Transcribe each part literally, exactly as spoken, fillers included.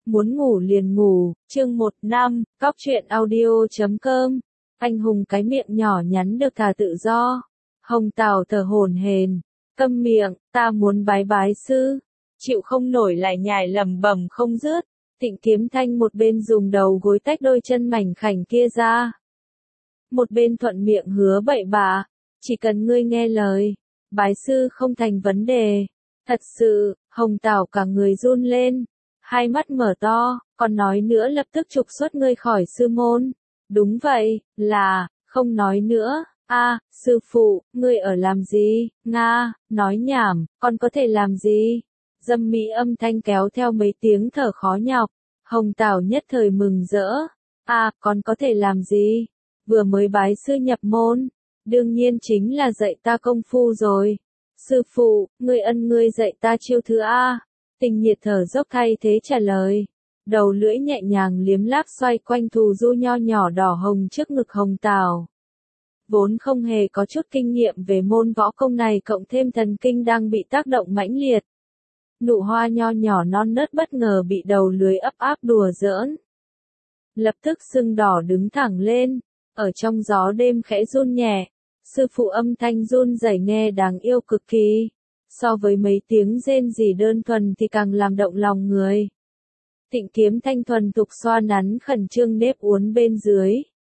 muốn ngủ liền ngủ, chương một năm, cóc truyện audio chấm com. Anh hùng cái miệng nhỏ nhắn được thả tự do. Hồng Tào thở hổn hển, câm miệng, ta muốn bái bái sư. Chịu không nổi lại nhải lẩm bẩm không dứt. Tịnh Kiếm Thanh một bên dùng đầu gối tách đôi chân mảnh khảnh kia ra. Một bên thuận miệng hứa bậy bạ, chỉ cần ngươi nghe lời, bái sư không thành vấn đề. Thật sự, Hồng Tào cả người run lên, hai mắt mở to, còn nói nữa lập tức trục xuất ngươi khỏi sư môn. Đúng vậy, là, không nói nữa. A, sư phụ, ngươi ở làm gì? Nga, nói nhảm, con có thể làm gì? Dâm mỹ âm thanh kéo theo mấy tiếng thở khó nhọc. Hồng Tào nhất thời mừng rỡ. A, con có thể làm gì? Vừa mới bái sư nhập môn, đương nhiên chính là dạy ta công phu rồi. Sư phụ, ngươi ân ngươi dạy ta chiêu thứ A. Tình nhiệt thở dốc thay thế trả lời. Đầu lưỡi nhẹ nhàng liếm láp xoay quanh thù du nho nhỏ đỏ hồng trước ngực Hồng Tào. Vốn không hề có chút kinh nghiệm về môn võ công này cộng thêm thần kinh đang bị tác động mãnh liệt. Nụ hoa nho nhỏ non nớt bất ngờ bị đầu lưới ấp áp đùa giỡn. Lập tức sưng đỏ đứng thẳng lên, ở trong gió đêm khẽ run nhẹ. Sư phụ âm thanh run rẩy nghe đáng yêu cực kỳ. So với mấy tiếng rên rỉ đơn thuần thì càng làm động lòng người. Tịnh Kiếm Thanh thuần thục xoa nắn khẩn trương nếp uốn bên dưới.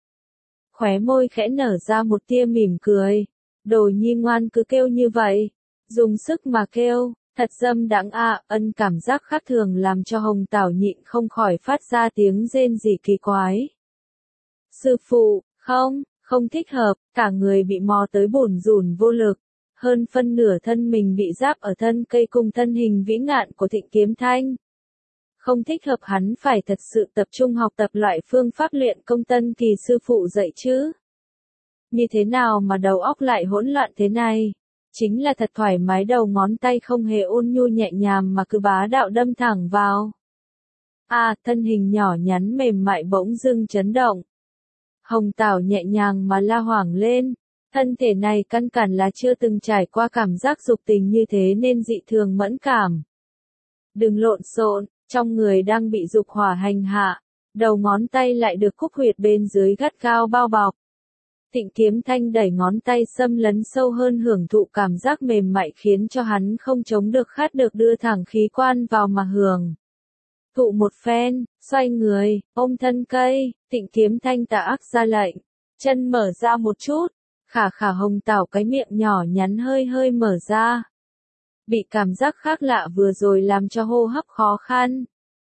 Khóe môi khẽ nở ra một tia mỉm cười. Đồ nhi ngoan cứ kêu như vậy. Dùng sức mà kêu, thật dâm đãng a. Ân cảm giác khác thường làm cho Hồng Tào nhịn không khỏi phát ra tiếng rên rỉ kỳ quái. Sư phụ, không, không thích hợp, cả người bị mò tới bủn rủn vô lực. Hơn phân nửa thân mình bị giáp ở thân cây cùng thân hình vĩ ngạn của Tịnh Kiếm Thanh. Không thích hợp hắn phải thật sự tập trung học tập loại phương pháp luyện công tân kỳ sư phụ dạy chứ. Như thế nào mà đầu óc lại hỗn loạn thế này? Chính là thật thoải mái đầu ngón tay không hề ôn nhu nhẹ nhàng mà cứ bá đạo đâm thẳng vào. À, thân hình nhỏ nhắn mềm mại bỗng dưng chấn động. Hồng Tào nhẹ nhàng mà la hoảng lên. Thân thể này căn bản là chưa từng trải qua cảm giác dục tình như thế nên dị thường mẫn cảm. Đừng lộn xộn, trong người đang bị dục hỏa hành hạ, đầu ngón tay lại được khúc huyệt bên dưới gắt gao bao bọc. Tịnh Kiếm Thanh đẩy ngón tay xâm lấn sâu hơn hưởng thụ cảm giác mềm mại khiến cho hắn không chống được khát được đưa thẳng khí quan vào mà hưởng. Thụ một phen, xoay người, ôm thân cây, Tịnh Kiếm Thanh tà ác ra lệnh, chân mở ra một chút. Khả khả Hồng Tào cái miệng nhỏ nhắn hơi hơi mở ra. Bị cảm giác khác lạ vừa rồi làm cho hô hấp khó khăn.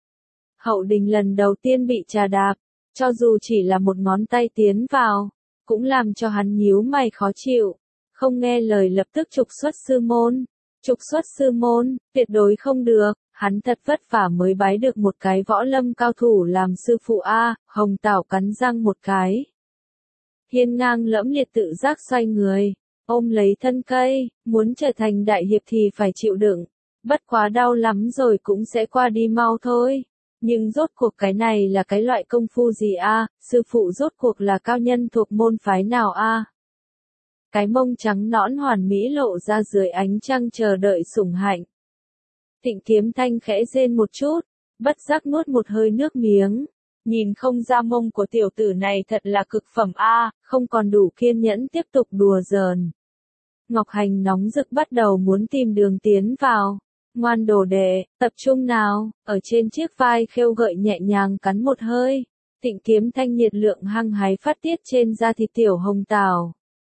Hậu Đình lần đầu tiên bị trà đạp, cho dù chỉ là một ngón tay tiến vào, cũng làm cho hắn nhíu mày khó chịu. Không nghe lời lập tức trục xuất sư môn. Trục xuất sư môn, tuyệt đối không được, hắn thật vất vả mới bái được một cái võ lâm cao thủ làm sư phụ A. Hồng Tào cắn răng một cái. Hiên ngang lẫm liệt tự giác xoay người, ôm lấy thân cây, muốn trở thành đại hiệp thì phải chịu đựng. Bất quá đau lắm rồi cũng sẽ qua đi mau thôi. Nhưng rốt cuộc cái này là cái loại công phu gì a? Sư phụ rốt cuộc là cao nhân thuộc môn phái nào a? Cái mông trắng nõn hoàn mỹ lộ ra dưới ánh trăng chờ đợi sủng hạnh. Tịnh Kiếm Thanh khẽ rên một chút, bất giác nuốt một hơi nước miếng. Nhìn không ra mông của tiểu tử này thật là cực phẩm a, không còn đủ kiên nhẫn tiếp tục đùa giỡn. Ngọc Hành nóng rực bắt đầu muốn tìm đường tiến vào. Ngoan đồ đệ, tập trung nào, ở trên chiếc vai khêu gợi nhẹ nhàng cắn một hơi. Tịnh Kiếm Thanh nhiệt lượng hăng hái phát tiết trên da thịt tiểu Hồng Tào.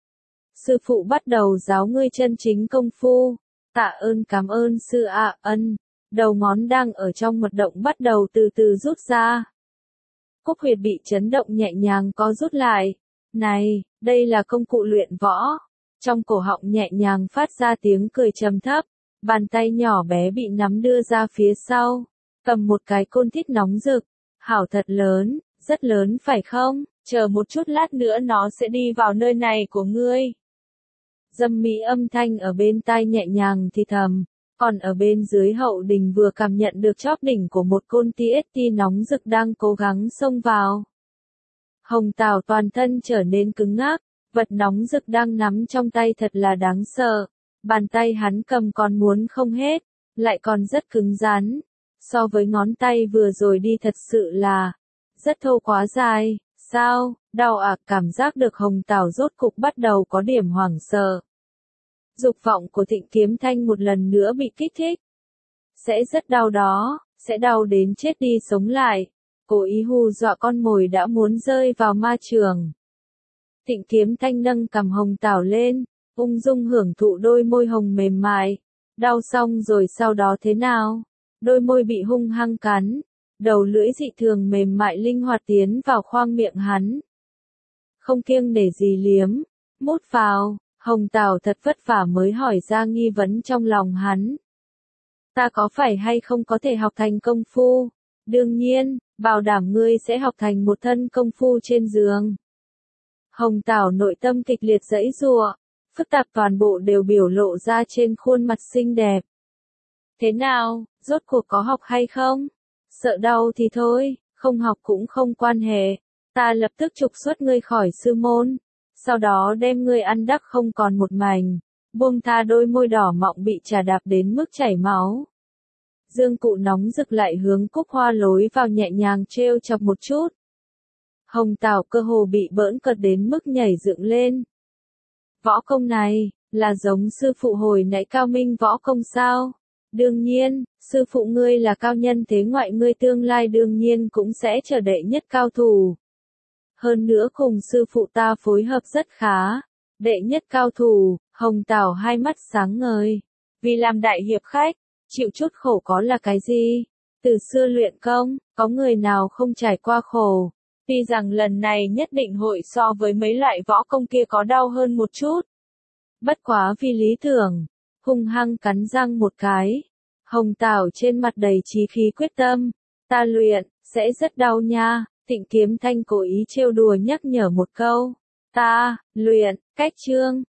Sư phụ bắt đầu giáo ngươi chân chính công phu. Tạ ơn cảm ơn sư ạ. Ân. Đầu ngón đang ở trong mật động bắt đầu từ từ rút ra. Cúc huyệt bị chấn động nhẹ nhàng có rút lại. Này, đây là công cụ luyện võ. Trong cổ họng nhẹ nhàng phát ra tiếng cười trầm thấp. Bàn tay nhỏ bé bị nắm đưa ra phía sau. Cầm một cái côn thít nóng rực. Hảo thật lớn, rất lớn phải không? Chờ một chút lát nữa nó sẽ đi vào nơi này của ngươi. Dâm mỹ âm thanh ở bên tai nhẹ nhàng thì thầm. Còn ở bên dưới Hậu Đình vừa cảm nhận được chóp đỉnh của một côn tê ét tê nóng rực đang cố gắng xông vào. Hồng Tào toàn thân trở nên cứng ngắc, vật nóng rực đang nắm trong tay thật là đáng sợ. Bàn tay hắn cầm còn muốn không hết, lại còn rất cứng rắn. so với ngón tay vừa rồi đi thật sự là rất thô quá dài. Sao, đau à? Cảm giác được Hồng Tảo rốt cục bắt đầu có điểm hoảng sợ. Dục vọng của Thịnh Kiếm Thanh một lần nữa bị kích thích. Sẽ rất đau đó, sẽ đau đến chết đi sống lại. Cố ý hù dọa con mồi đã muốn rơi vào ma trường. Thịnh Kiếm Thanh nâng cằm Hồng Tảo lên, ung dung hưởng thụ đôi môi hồng mềm mại. Đau xong rồi sau đó thế nào? Đôi môi bị hung hăng cắn, đầu lưỡi dị thường mềm mại linh hoạt tiến vào khoang miệng hắn. Không kiêng nể gì liếm, mút vào, Hồng Tảo thật vất vả mới hỏi ra nghi vấn trong lòng hắn. Ta có phải hay không có thể học thành công phu? Đương nhiên, bảo đảm ngươi sẽ học thành một thân công phu trên giường. Hồng Tảo nội tâm kịch liệt giãy giụa, phức tạp toàn bộ đều biểu lộ ra trên khuôn mặt xinh đẹp. Thế nào, rốt cuộc có học hay không? Sợ đau thì thôi, không học cũng không quan hệ. Ta lập tức trục xuất ngươi khỏi sư môn, sau đó đem ngươi ăn đắc không còn một mảnh, buông tha đôi môi đỏ mọng bị trà đạp đến mức chảy máu. Dương Cụ nóng rực lại hướng Cúc Hoa lối vào nhẹ nhàng trêu chọc một chút. Hồng Tảo cơ hồ bị bỡn cợt đến mức nhảy dựng lên. Võ công này, là giống sư phụ hồi nãy Cao Minh võ công sao? Đương nhiên, sư phụ ngươi là cao nhân thế ngoại, ngươi tương lai đương nhiên cũng sẽ trở đệ nhất cao thủ. Hơn nữa cùng sư phụ ta phối hợp rất khá. Đệ nhất cao thủ, Hồng Tảo hai mắt sáng ngời. Vì làm đại hiệp khách, chịu chút khổ có là cái gì? Từ xưa luyện công, có người nào không trải qua khổ? Tuy rằng lần này nhất định hội so với mấy loại võ công kia có đau hơn một chút. Bất quá vì lý tưởng, hung hăng cắn răng một cái. Hồng Tảo trên mặt đầy chí khí quyết tâm. Ta luyện, sẽ rất đau nha. Thịnh Kiếm Thanh cố ý trêu đùa nhắc nhở một câu. Ta, luyện, cách chương.